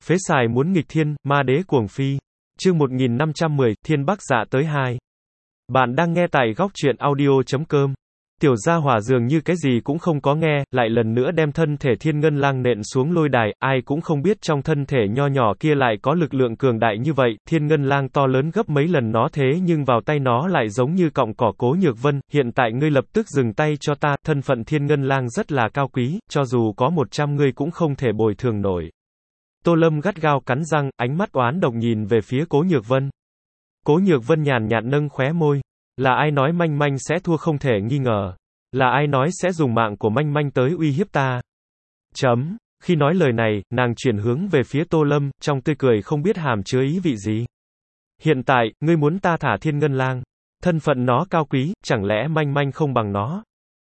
Phế xài muốn nghịch thiên, ma đế cuồng phi. Chương 1510, Thiên Bắc Dạ tới 2. Bạn đang nghe tại góc truyện audio.com. Tiểu gia hỏa dường như cái gì cũng không có nghe, lại lần nữa đem thân thể Thiên Ngân Lang nện xuống lôi đài, ai cũng không biết trong thân thể nho nhỏ kia lại có lực lượng cường đại như vậy, Thiên Ngân Lang to lớn gấp mấy lần nó thế nhưng vào tay nó lại giống như cọng cỏ. Cố Nhược Vân, hiện tại ngươi lập tức dừng tay cho ta, thân phận Thiên Ngân Lang rất là cao quý, cho dù có 100 ngươi cũng không thể bồi thường nổi. Tô Lâm gắt gao cắn răng, ánh mắt oán độc nhìn về phía Cố Nhược Vân. Cố Nhược Vân nhàn nhạt nâng khóe môi. Là ai nói Manh Manh sẽ thua không thể nghi ngờ? Là ai nói sẽ dùng mạng của Manh Manh tới uy hiếp ta? Chấm. Khi nói lời này, nàng chuyển hướng về phía Tô Lâm, trong tươi cười không biết hàm chứa ý vị gì. Hiện tại, ngươi muốn ta thả Thiên Ngân Lang. Thân phận nó cao quý, chẳng lẽ Manh Manh không bằng nó?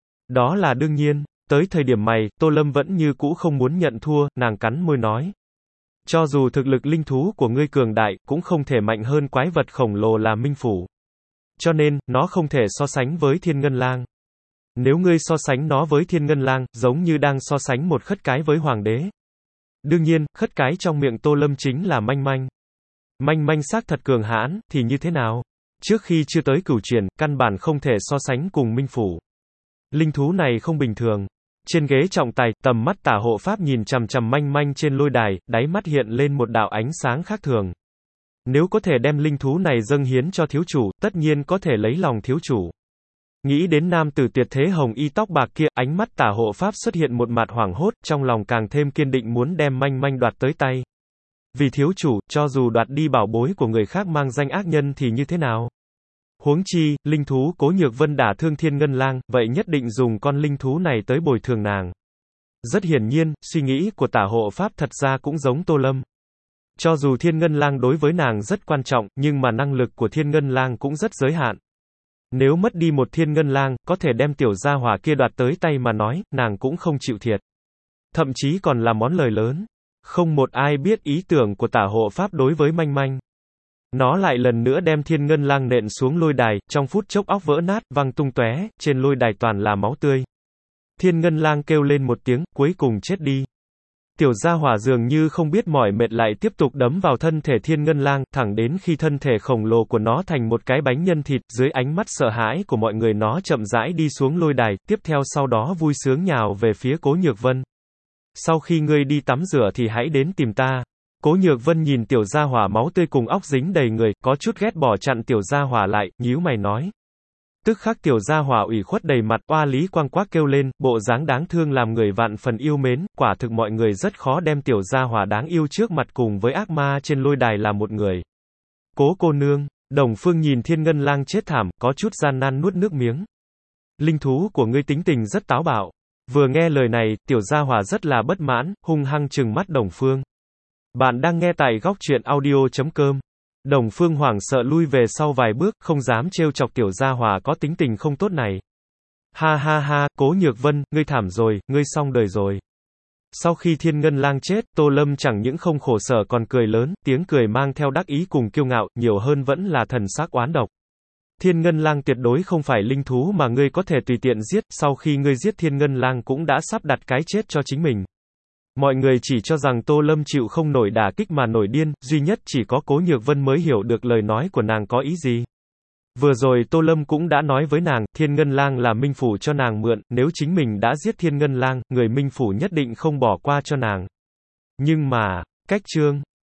Đó là đương nhiên. Tới thời điểm này, Tô Lâm vẫn như cũ không muốn nhận thua, nàng cắn môi nói. Cho dù thực lực linh thú của ngươi cường đại, cũng không thể mạnh hơn quái vật khổng lồ là Minh Phủ. Cho nên, nó không thể so sánh với Thiên Ngân Lang. Nếu ngươi so sánh nó với Thiên Ngân Lang, giống như đang so sánh một khất cái với hoàng đế. Đương nhiên, khất cái trong miệng Tô Lâm chính là Manh Manh. Manh Manh xác thật cường hãn, thì như thế nào? Trước khi chưa tới cửu chuyển, căn bản không thể so sánh cùng Minh Phủ. Linh thú này không bình thường. Trên ghế trọng tài, tầm mắt Tả Hộ Pháp nhìn chằm chằm Manh Manh trên lôi đài, đáy mắt hiện lên một đạo ánh sáng khác thường. Nếu có thể đem linh thú này dâng hiến cho thiếu chủ, tất nhiên có thể lấy lòng thiếu chủ. Nghĩ đến nam tử tuyệt thế hồng y tóc bạc kia, ánh mắt Tả Hộ Pháp xuất hiện một mặt hoảng hốt, trong lòng càng thêm kiên định muốn đem Manh Manh đoạt tới tay. Vì thiếu chủ, cho dù đoạt đi bảo bối của người khác mang danh ác nhân thì như thế nào? Huống chi, linh thú Cố Nhược Vân đả thương Thiên Ngân Lang, vậy nhất định dùng con linh thú này tới bồi thường nàng. Rất hiển nhiên, suy nghĩ của Tả Hộ Pháp thật ra cũng giống Tô Lâm. Cho dù Thiên Ngân Lang đối với nàng rất quan trọng, nhưng mà năng lực của Thiên Ngân Lang cũng rất giới hạn. Nếu mất đi một Thiên Ngân Lang, có thể đem tiểu gia hỏa kia đoạt tới tay mà nói, nàng cũng không chịu thiệt. Thậm chí còn là món lời lớn. Không một ai biết ý tưởng của Tả Hộ Pháp đối với Manh Manh. Nó lại lần nữa đem Thiên Ngân Lang nện xuống lôi đài, trong phút chốc óc vỡ nát, văng tung tóe, trên lôi đài toàn là máu tươi. Thiên Ngân Lang kêu lên một tiếng, cuối cùng chết đi. Tiểu gia hỏa dường như không biết mỏi mệt lại tiếp tục đấm vào thân thể Thiên Ngân Lang, thẳng đến khi thân thể khổng lồ của nó thành một cái bánh nhân thịt, dưới ánh mắt sợ hãi của mọi người nó chậm rãi đi xuống lôi đài, tiếp theo sau đó vui sướng nhào về phía Cố Nhược Vân. Sau khi ngươi đi tắm rửa thì hãy đến tìm ta. Cố Nhược Vân nhìn tiểu gia hỏa máu tươi cùng óc dính đầy người, có chút ghét bỏ chặn tiểu gia hỏa lại, nhíu mày nói. Tức khắc tiểu gia hỏa ủy khuất đầy mặt, oa lý quang quác kêu lên, bộ dáng đáng thương làm người vạn phần yêu mến, quả thực mọi người rất khó đem tiểu gia hỏa đáng yêu trước mặt cùng với ác ma trên lôi đài là một người. Cố cô nương, Đồng Phương nhìn Thiên Ngân Lang chết thảm, có chút gian nan nuốt nước miếng. Linh thú của ngươi tính tình rất táo bạo. Vừa nghe lời này, tiểu gia hỏa rất là bất mãn, hung hăng trừng mắt Đồng Phương. Bạn đang nghe tại góc truyện audio.com. Đồng Phương hoảng sợ lui về sau vài bước, không dám trêu chọc tiểu gia hỏa có tính tình không tốt này. Ha ha ha, Cố Nhược Vân, ngươi thảm rồi, ngươi xong đời rồi. Sau khi Thiên Ngân Lang chết, Tô Lâm chẳng những không khổ sở còn cười lớn, tiếng cười mang theo đắc ý cùng kiêu ngạo, nhiều hơn vẫn là thần sắc oán độc. Thiên Ngân Lang tuyệt đối không phải linh thú mà ngươi có thể tùy tiện giết, sau khi ngươi giết Thiên Ngân Lang cũng đã sắp đặt cái chết cho chính mình. Mọi người chỉ cho rằng Tô Lâm chịu không nổi đả kích mà nổi điên, duy nhất chỉ có Cố Nhược Vân mới hiểu được lời nói của nàng có ý gì. Vừa rồi Tô Lâm cũng đã nói với nàng, Thiên Ngân Lang là Minh Phủ cho nàng mượn, nếu chính mình đã giết Thiên Ngân Lang, người Minh Phủ nhất định không bỏ qua cho nàng. Nhưng mà, cách chương